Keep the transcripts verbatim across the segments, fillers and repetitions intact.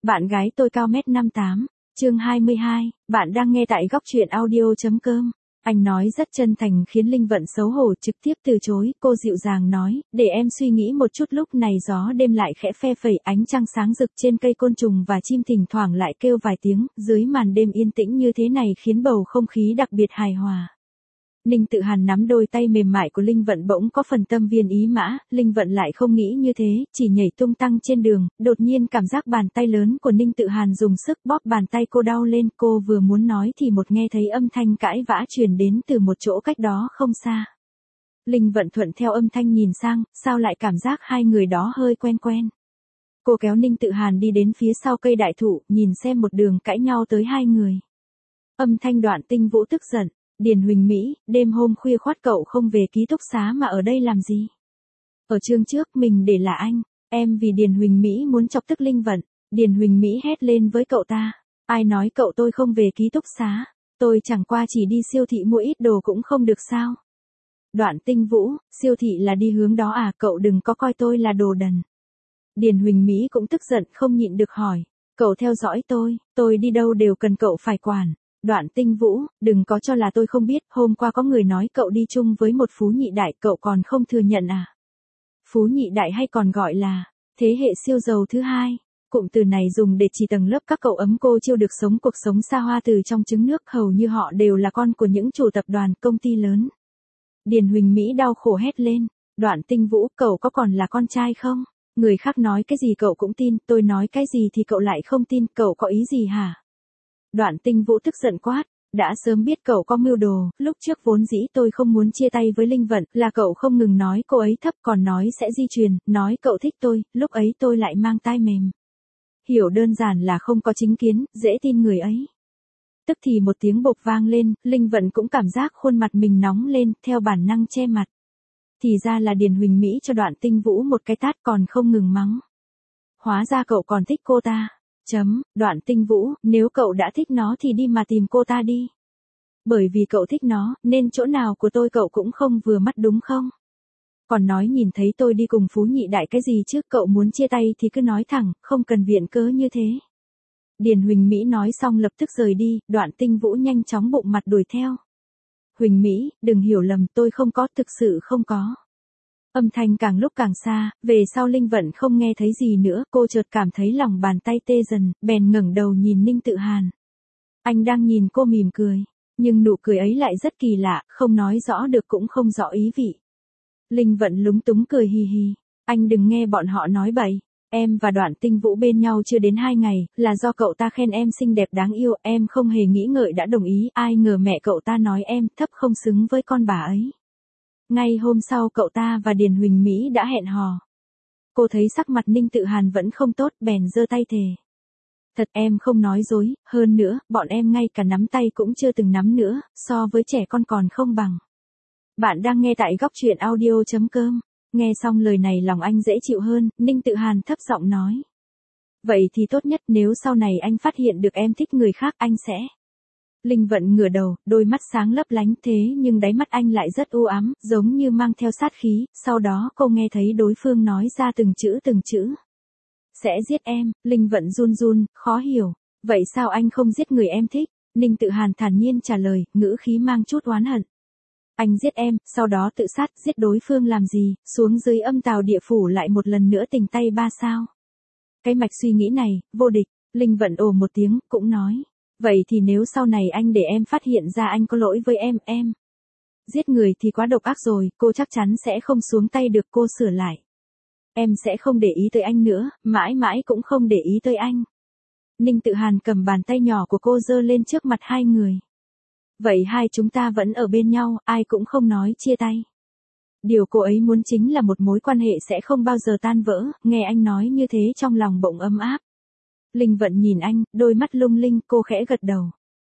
Bạn gái tôi cao mét năm tám, chương hai mươi hai, bạn đang nghe tại góc truyện audio.com. Anh nói rất chân thành khiến Linh Vận xấu hổ trực tiếp từ chối, cô dịu dàng nói, để em suy nghĩ một chút. Lúc này gió đêm lại khẽ phe phẩy, ánh trăng sáng rực trên cây, côn trùng và chim thỉnh thoảng lại kêu vài tiếng, dưới màn đêm yên tĩnh như thế này khiến bầu không khí đặc biệt hài hòa. Ninh Tự Hàn nắm đôi tay mềm mại của Linh Vận bỗng có phần tâm viên ý mã, Linh Vận lại không nghĩ như thế, chỉ nhảy tung tăng trên đường, đột nhiên cảm giác bàn tay lớn của Ninh Tự Hàn dùng sức bóp bàn tay cô đau lên, cô vừa muốn nói thì một nghe thấy âm thanh cãi vã truyền đến từ một chỗ cách đó không xa. Linh Vận thuận theo âm thanh nhìn sang, sao lại cảm giác hai người đó hơi quen quen. Cô kéo Ninh Tự Hàn đi đến phía sau cây đại thụ, nhìn xem một đường cãi nhau tới hai người. Âm thanh Đoạn Tinh Vũ tức giận. Điền Huỳnh Mỹ, đêm hôm khuya khoắt cậu không về ký túc xá mà ở đây làm gì? Ở chương trước mình để là anh, em vì Điền Huỳnh Mỹ muốn chọc tức Linh Vận. Điền Huỳnh Mỹ hét lên với cậu ta, ai nói cậu tôi không về ký túc xá, tôi chẳng qua chỉ đi siêu thị mua ít đồ cũng không được sao? Đoạn Tinh Vũ, siêu thị là đi hướng đó à, cậu đừng có coi tôi là đồ đần. Điền Huỳnh Mỹ cũng tức giận không nhịn được hỏi, cậu theo dõi tôi, tôi đi đâu đều cần cậu phải quản. Đoạn Tinh Vũ, đừng có cho là tôi không biết, hôm qua có người nói cậu đi chung với một phú nhị đại, cậu còn không thừa nhận à? Phú nhị đại hay còn gọi là thế hệ siêu giàu thứ hai, cụm từ này dùng để chỉ tầng lớp các cậu ấm cô chiêu được sống cuộc sống xa hoa từ trong trứng nước, hầu như họ đều là con của những chủ tập đoàn công ty lớn. Điền Huỳnh Mỹ đau khổ hét lên, Đoạn Tinh Vũ, cậu có còn là con trai không? Người khác nói cái gì cậu cũng tin, tôi nói cái gì thì cậu lại không tin, cậu có ý gì hả? Đoạn Tinh Vũ tức giận quát, đã sớm biết cậu có mưu đồ, lúc trước vốn dĩ tôi không muốn chia tay với Linh Vận, là cậu không ngừng nói cô ấy thấp, còn nói sẽ di truyền, nói cậu thích tôi, lúc ấy tôi lại mang tai mềm. Hiểu đơn giản là không có chính kiến, dễ tin người ấy. Tức thì một tiếng bộp vang lên, Linh Vận cũng cảm giác khuôn mặt mình nóng lên, theo bản năng che mặt. Thì ra là Điền Huỳnh Mỹ cho Đoạn Tinh Vũ một cái tát còn không ngừng mắng. Hóa ra cậu còn thích cô ta. Chấm, Đoạn Tinh Vũ, nếu cậu đã thích nó thì đi mà tìm cô ta đi. Bởi vì cậu thích nó, nên chỗ nào của tôi cậu cũng không vừa mắt đúng không? Còn nói nhìn thấy tôi đi cùng phú nhị đại cái gì chứ, cậu muốn chia tay thì cứ nói thẳng, không cần viện cớ như thế. Điền Huỳnh Mỹ nói xong lập tức rời đi, Đoạn Tinh Vũ nhanh chóng bụng mặt đuổi theo. Huỳnh Mỹ, đừng hiểu lầm, tôi không có, thực sự không có. Âm thanh càng lúc càng xa, về sau Linh Vận không nghe thấy gì nữa, cô chợt cảm thấy lòng bàn tay tê dần, bèn ngẩng đầu nhìn Ninh Tự Hàn. Anh đang nhìn cô mỉm cười, nhưng nụ cười ấy lại rất kỳ lạ, không nói rõ được cũng không rõ ý vị. Linh Vận lúng túng cười hì hì, anh đừng nghe bọn họ nói bậy, em và Đoạn Tinh Vũ bên nhau chưa đến hai ngày, là do cậu ta khen em xinh đẹp đáng yêu, em không hề nghĩ ngợi đã đồng ý, ai ngờ mẹ cậu ta nói em thấp không xứng với con bà ấy. Ngay hôm sau cậu ta và Điền Huỳnh Mỹ đã hẹn hò. Cô thấy sắc mặt Ninh Tự Hàn vẫn không tốt, bèn giơ tay thề. Thật em không nói dối, hơn nữa, bọn em ngay cả nắm tay cũng chưa từng nắm nữa, so với trẻ con còn không bằng. Bạn đang nghe tại góc truyện audio.com. Nghe xong lời này lòng anh dễ chịu hơn, Ninh Tự Hàn thấp giọng nói. Vậy thì tốt nhất, nếu sau này anh phát hiện được em thích người khác anh sẽ... Linh Vận ngửa đầu, đôi mắt sáng lấp lánh, thế nhưng đáy mắt anh lại rất u ám, giống như mang theo sát khí, sau đó cô nghe thấy đối phương nói ra từng chữ từng chữ. Sẽ giết em, Linh Vận run run, khó hiểu, vậy sao anh không giết người em thích? Ninh Tự Hàn thản nhiên trả lời, ngữ khí mang chút oán hận. Anh giết em, sau đó tự sát, giết đối phương làm gì, xuống dưới âm tào địa phủ lại một lần nữa tình tay ba sao? Cái mạch suy nghĩ này, vô địch, Linh Vận ồ một tiếng, cũng nói. Vậy thì nếu sau này anh để em phát hiện ra anh có lỗi với em, em giết người thì quá độc ác rồi, cô chắc chắn sẽ không xuống tay được, cô sửa lại. Em sẽ không để ý tới anh nữa, mãi mãi cũng không để ý tới anh. Ninh Tự Hàn cầm bàn tay nhỏ của cô giơ lên trước mặt hai người. Vậy hai chúng ta vẫn ở bên nhau, ai cũng không nói chia tay. Điều cô ấy muốn chính là một mối quan hệ sẽ không bao giờ tan vỡ, nghe anh nói như thế trong lòng bỗng ấm áp. Linh Vận nhìn anh, đôi mắt lung linh, cô khẽ gật đầu.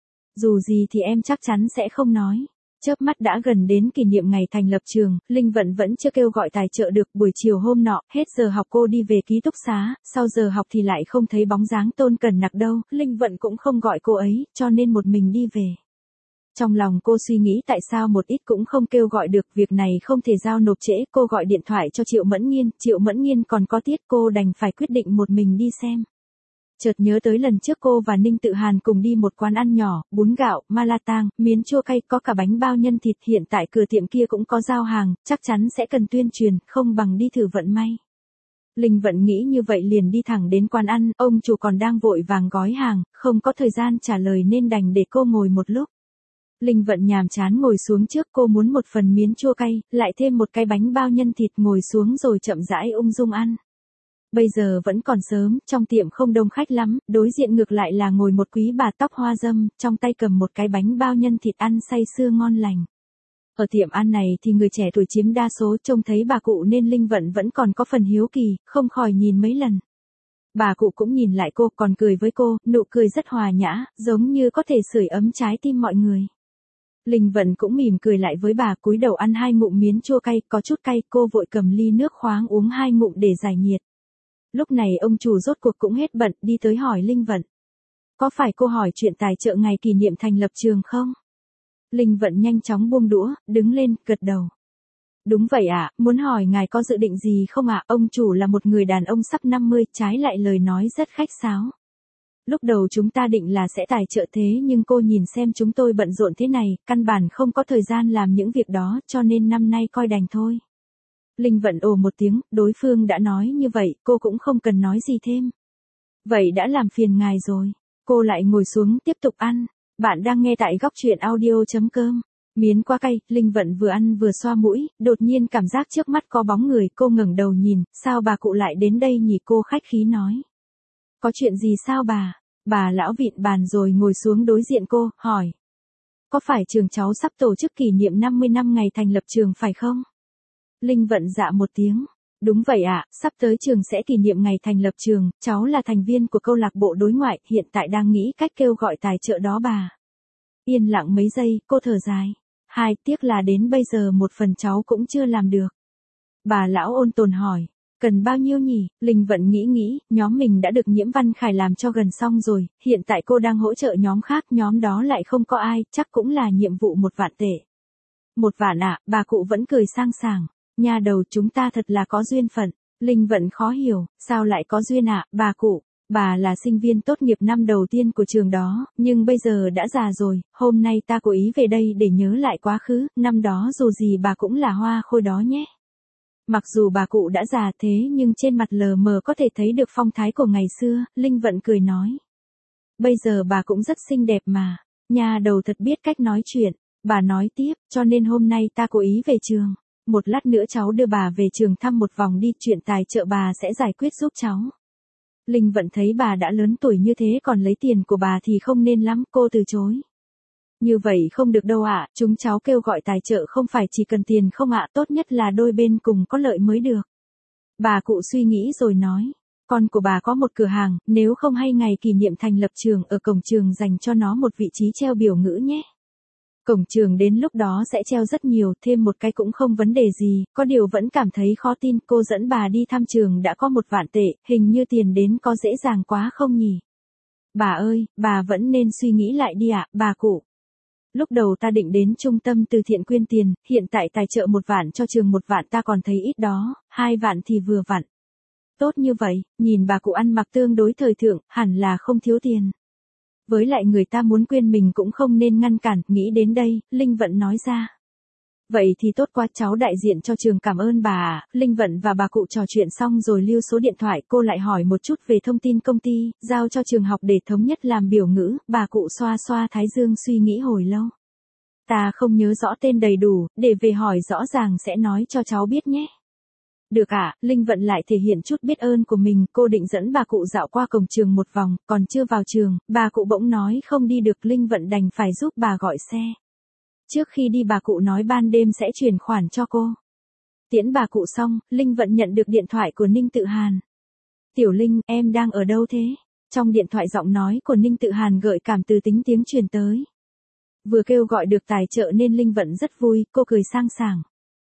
Dù gì thì em chắc chắn sẽ không nói. Chớp mắt đã gần đến kỷ niệm ngày thành lập trường, Linh Vận vẫn chưa kêu gọi tài trợ được, buổi chiều hôm nọ, hết giờ học cô đi về ký túc xá, sau giờ học thì lại không thấy bóng dáng Tôn Cẩn Nặc đâu, Linh Vận cũng không gọi cô ấy, cho nên một mình đi về. Trong lòng cô suy nghĩ tại sao một ít cũng không kêu gọi được, việc này không thể giao nộp trễ, cô gọi điện thoại cho Triệu Mẫn Nghiên, Triệu Mẫn Nghiên còn có tiết, cô đành phải quyết định một mình đi xem. Chợt nhớ tới lần trước cô và Ninh Tự Hàn cùng đi một quán ăn nhỏ, bún gạo, ma la tang, miến chua cay, có cả bánh bao nhân thịt, hiện tại cửa tiệm kia cũng có giao hàng, chắc chắn sẽ cần tuyên truyền, không bằng đi thử vận may. Linh Vận nghĩ như vậy liền đi thẳng đến quán ăn, ông chủ còn đang vội vàng gói hàng, không có thời gian trả lời nên đành để cô ngồi một lúc. Linh Vận nhàm chán ngồi xuống trước, cô muốn một phần miến chua cay, lại thêm một cái bánh bao nhân thịt, ngồi xuống rồi chậm rãi ung dung ăn. Bây giờ vẫn còn sớm, trong tiệm không đông khách lắm, đối diện ngược lại là ngồi một quý bà tóc hoa râm, trong tay cầm một cái bánh bao nhân thịt ăn say sưa ngon lành. Ở tiệm ăn này thì người trẻ tuổi chiếm đa số, trông thấy bà cụ nên Linh Vận vẫn còn có phần hiếu kỳ, không khỏi nhìn mấy lần. Bà cụ cũng nhìn lại cô, còn cười với cô, nụ cười rất hòa nhã, giống như có thể sưởi ấm trái tim mọi người. Linh Vận cũng mỉm cười lại với bà, cúi đầu ăn hai ngụm miến chua cay, có chút cay, cô vội cầm ly nước khoáng uống hai ngụm để giải nhiệt. Lúc này ông chủ rốt cuộc cũng hết bận, đi tới hỏi Linh Vận. Có phải cô hỏi chuyện tài trợ ngày kỷ niệm thành lập trường không? Linh Vận nhanh chóng buông đũa, đứng lên, gật đầu. Đúng vậy ạ, à, muốn hỏi ngài có dự định gì không ạ? À? Ông chủ là một người đàn ông sắp năm mươi, trái lại lời nói rất khách sáo. Lúc đầu chúng ta định là sẽ tài trợ thế nhưng cô nhìn xem chúng tôi bận rộn thế này, căn bản không có thời gian làm những việc đó, cho nên năm nay coi đành thôi. Linh Vận ồ một tiếng, đối phương đã nói như vậy, cô cũng không cần nói gì thêm. Vậy đã làm phiền ngài rồi. Cô lại ngồi xuống tiếp tục ăn. Bạn đang nghe tại góc truyện audio.com. Miến qua cay, Linh Vận vừa ăn vừa xoa mũi, đột nhiên cảm giác trước mắt có bóng người, cô ngẩng đầu nhìn, sao bà cụ lại đến đây nhỉ? Cô khách khí nói. Có chuyện gì sao bà? Bà lão vịn bàn rồi ngồi xuống đối diện cô, hỏi. Có phải trường cháu sắp tổ chức kỷ niệm năm mươi năm ngày thành lập trường phải không? Linh Vận dạ một tiếng. Đúng vậy ạ, à, sắp tới trường sẽ kỷ niệm ngày thành lập trường, cháu là thành viên của câu lạc bộ đối ngoại, hiện tại đang nghĩ cách kêu gọi tài trợ đó bà. Yên lặng mấy giây, cô thở dài. Hai, tiếc là đến bây giờ một phần cháu cũng chưa làm được. Bà lão ôn tồn hỏi, cần bao nhiêu nhỉ? Linh Vận nghĩ nghĩ, nhóm mình đã được Nhiễm Văn Khải làm cho gần xong rồi, hiện tại cô đang hỗ trợ nhóm khác, nhóm đó lại không có ai, chắc cũng là nhiệm vụ một vạn tệ. Một vạn ạ, à, bà cụ vẫn cười sang sảng. Nhà đầu chúng ta thật là có duyên phận. Linh Vận khó hiểu, sao lại có duyên ạ, à, bà cụ? Bà là sinh viên tốt nghiệp năm đầu tiên của trường đó, nhưng bây giờ đã già rồi, hôm nay ta cố ý về đây để nhớ lại quá khứ, năm đó dù gì bà cũng là hoa khôi đó nhé. Mặc dù bà cụ đã già thế nhưng trên mặt lờ mờ có thể thấy được phong thái của ngày xưa, Linh Vận cười nói. Bây giờ bà cũng rất xinh đẹp mà, nhà đầu thật biết cách nói chuyện, bà nói tiếp, cho nên hôm nay ta cố ý về trường. Một lát nữa cháu đưa bà về trường thăm một vòng đi, chuyện tài trợ bà sẽ giải quyết giúp cháu. Linh Vận thấy bà đã lớn tuổi như thế còn lấy tiền của bà thì không nên lắm, cô từ chối. Như vậy không được đâu ạ, à, chúng cháu kêu gọi tài trợ không phải chỉ cần tiền không ạ, à, tốt nhất là đôi bên cùng có lợi mới được. Bà cụ suy nghĩ rồi nói, con của bà có một cửa hàng, nếu không hay ngày kỷ niệm thành lập trường ở cổng trường dành cho nó một vị trí treo biểu ngữ nhé. Cổng trường đến lúc đó sẽ treo rất nhiều, thêm một cái cũng không vấn đề gì, có điều vẫn cảm thấy khó tin, cô dẫn bà đi thăm trường đã có một vạn tệ, hình như tiền đến có dễ dàng quá không nhỉ? Bà ơi, bà vẫn nên suy nghĩ lại đi ạ, à, bà cụ. Lúc đầu ta định đến trung tâm từ thiện quyên tiền, hiện tại tài trợ một vạn cho trường một vạn ta còn thấy ít đó, hai vạn thì vừa vặn. Tốt như vậy, nhìn bà cụ ăn mặc tương đối thời thượng, hẳn là không thiếu tiền. Với lại người ta muốn quyên mình cũng không nên ngăn cản, nghĩ đến đây, Linh Vận nói ra. Vậy thì tốt quá, cháu đại diện cho trường cảm ơn bà ạ. Linh Vận và bà cụ trò chuyện xong rồi lưu số điện thoại, cô lại hỏi một chút về thông tin công ty, giao cho trường học để thống nhất làm biểu ngữ, bà cụ xoa xoa thái dương suy nghĩ hồi lâu. Ta không nhớ rõ tên đầy đủ, để về hỏi rõ ràng sẽ nói cho cháu biết nhé. Được ạ, à, Linh Vận lại thể hiện chút biết ơn của mình, cô định dẫn bà cụ dạo qua cổng trường một vòng, còn chưa vào trường, bà cụ bỗng nói không đi được, Linh Vận đành phải giúp bà gọi xe. Trước khi đi bà cụ nói ban đêm sẽ chuyển khoản cho cô. Tiễn bà cụ xong, Linh Vận nhận được điện thoại của Ninh Tự Hàn. Tiểu Linh, em đang ở đâu thế? Trong điện thoại giọng nói của Ninh Tự Hàn gợi cảm từ tính tiếng truyền tới. Vừa kêu gọi được tài trợ nên Linh Vận rất vui, cô cười sang sảng.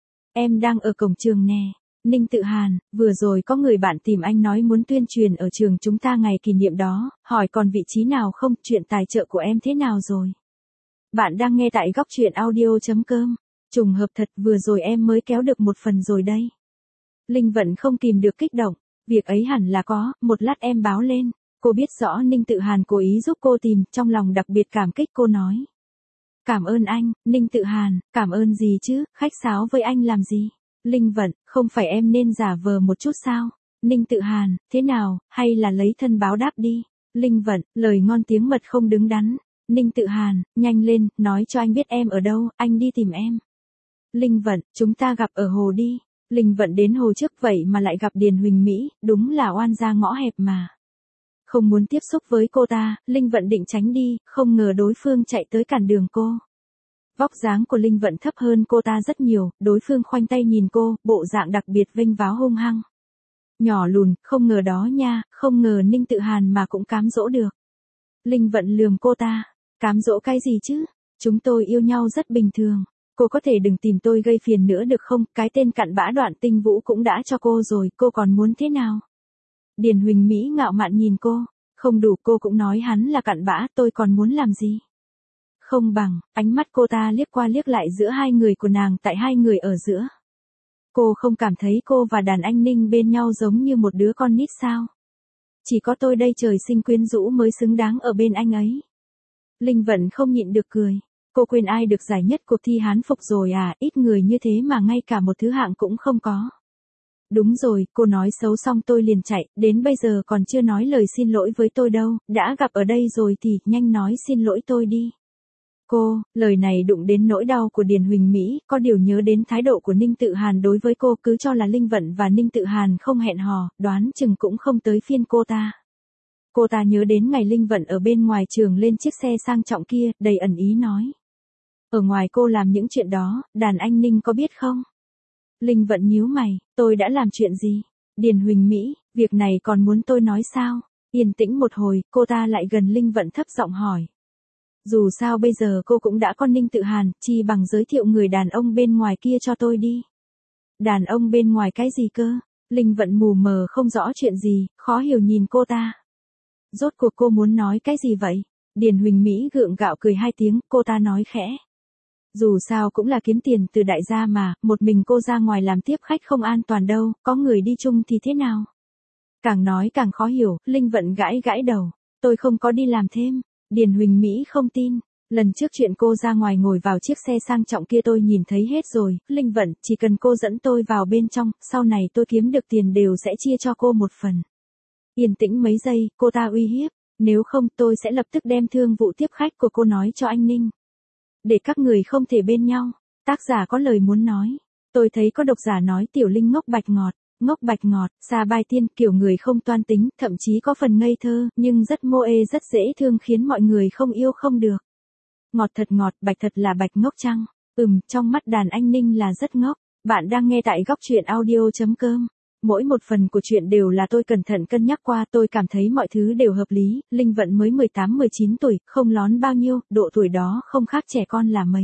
Em đang ở cổng trường nè. Ninh Tự Hàn, vừa rồi có người bạn tìm anh nói muốn tuyên truyền ở trường chúng ta ngày kỷ niệm đó, hỏi còn vị trí nào không, chuyện tài trợ của em thế nào rồi? Bạn đang nghe tại góc truyện audio.com. Trùng hợp thật, vừa rồi em mới kéo được một phần rồi đây. Linh Vận không kìm được kích động, việc ấy hẳn là có, một lát em báo lên. Cô biết rõ Ninh Tự Hàn cố ý giúp cô tìm, trong lòng đặc biệt cảm kích cô nói. Cảm ơn anh, Ninh Tự Hàn, cảm ơn gì chứ, khách sáo với anh làm gì? Linh Vận, không phải em nên giả vờ một chút sao? Ninh Tự Hàn, thế nào, hay là lấy thân báo đáp đi? Linh Vận, lời ngon tiếng mật không đứng đắn. Ninh Tự Hàn, nhanh lên, nói cho anh biết em ở đâu, anh đi tìm em. Linh Vận, chúng ta gặp ở hồ đi. Linh Vận đến hồ trước vậy mà lại gặp Điền Huỳnh Mỹ, đúng là oan gia ngõ hẹp mà. Không muốn tiếp xúc với cô ta, Linh Vận định tránh đi, không ngờ đối phương chạy tới cản đường cô. Vóc dáng của Linh Vận thấp hơn cô ta rất nhiều, đối phương khoanh tay nhìn cô, bộ dạng đặc biệt vênh váo hung hăng. Nhỏ lùn, không ngờ đó nha, không ngờ Ninh Tự Hàn mà cũng cám dỗ được. Linh Vận lườm cô ta, cám dỗ cái gì chứ, chúng tôi yêu nhau rất bình thường, cô có thể đừng tìm tôi gây phiền nữa được không, cái tên cặn bã Đoạn Tinh Vũ cũng đã cho cô rồi, cô còn muốn thế nào? Điền Huỳnh Mỹ ngạo mạn nhìn cô, không đủ cô cũng nói hắn là cặn bã, tôi còn muốn làm gì? Không bằng, ánh mắt cô ta liếc qua liếc lại giữa hai người của nàng tại hai người ở giữa. Cô không cảm thấy cô và đàn anh Ninh bên nhau giống như một đứa con nít sao? Chỉ có tôi đây trời sinh quyến rũ mới xứng đáng ở bên anh ấy. Linh Vận không nhịn được cười. Cô quên ai được giải nhất cuộc thi hán phục rồi à, ít người như thế mà ngay cả một thứ hạng cũng không có. Đúng rồi, cô nói xấu xong tôi liền chạy, đến bây giờ còn chưa nói lời xin lỗi với tôi đâu, đã gặp ở đây rồi thì nhanh nói xin lỗi tôi đi. Cô, lời này đụng đến nỗi đau của Điền Huỳnh Mỹ, có điều nhớ đến thái độ của Ninh Tự Hàn đối với cô, cứ cho là Linh Vận và Ninh Tự Hàn không hẹn hò, đoán chừng cũng không tới phiên cô ta. Cô ta nhớ đến ngày Linh Vận ở bên ngoài trường lên chiếc xe sang trọng kia, đầy ẩn ý nói. Ở ngoài cô làm những chuyện đó, đàn anh Ninh có biết không? Linh Vận nhíu mày, tôi đã làm chuyện gì? Điền Huỳnh Mỹ, việc này còn muốn tôi nói sao? Yên tĩnh một hồi, cô ta lại gần Linh Vận thấp giọng hỏi. Dù sao bây giờ cô cũng đã có Ninh Tự Hàn, chi bằng giới thiệu người đàn ông bên ngoài kia cho tôi đi. Đàn ông bên ngoài cái gì cơ? Linh Vận mù mờ không rõ chuyện gì, khó hiểu nhìn cô ta. Rốt cuộc cô muốn nói cái gì vậy? Điền Huỳnh Mỹ gượng gạo cười hai tiếng, cô ta nói khẽ. Dù sao cũng là kiếm tiền từ đại gia mà, một mình cô ra ngoài làm tiếp khách không an toàn đâu, có người đi chung thì thế nào? Càng nói càng khó hiểu, Linh Vận gãi gãi đầu. Tôi không có đi làm thêm. Điền Huỳnh Mỹ không tin. Lần trước chuyện cô ra ngoài ngồi vào chiếc xe sang trọng kia tôi nhìn thấy hết rồi, Linh Vận, chỉ cần cô dẫn tôi vào bên trong, sau này tôi kiếm được tiền đều sẽ chia cho cô một phần. Yên tĩnh mấy giây, cô ta uy hiếp, nếu không tôi sẽ lập tức đem thương vụ tiếp khách của cô nói cho anh Ninh. Để các người không thể bên nhau. Tác giả có lời muốn nói. Tôi thấy có độc giả nói Tiểu Linh ngốc bạch ngọt. Ngốc bạch ngọt, xa bài tiên, kiểu người không toan tính, thậm chí có phần ngây thơ, nhưng rất mô ê rất dễ thương khiến mọi người không yêu không được. Ngọt thật ngọt, bạch thật là bạch ngốc chăng? Ừm, trong mắt đàn anh Ninh là rất ngốc. Bạn đang nghe tại góc truyện audio.com. Mỗi một phần của chuyện đều là tôi cẩn thận cân nhắc qua, tôi cảm thấy mọi thứ đều hợp lý. Linh Vận mới mười tám mười chín tuổi, không lón bao nhiêu, độ tuổi đó không khác trẻ con là mấy.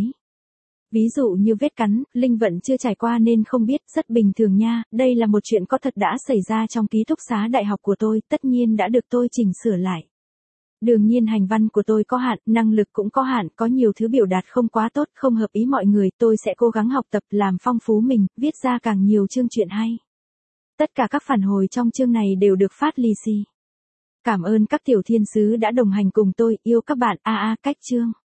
Ví dụ như vết cắn, Linh Vận chưa trải qua nên không biết, rất bình thường nha, đây là một chuyện có thật đã xảy ra trong ký túc xá đại học của tôi, tất nhiên đã được tôi chỉnh sửa lại. Đương nhiên hành văn của tôi có hạn, năng lực cũng có hạn, có nhiều thứ biểu đạt không quá tốt, không hợp ý mọi người, tôi sẽ cố gắng học tập làm phong phú mình, viết ra càng nhiều chương truyện hay. Tất cả các phản hồi trong chương này đều được phát lì xì. Cảm ơn các tiểu thiên sứ đã đồng hành cùng tôi, yêu các bạn, a a cách chương.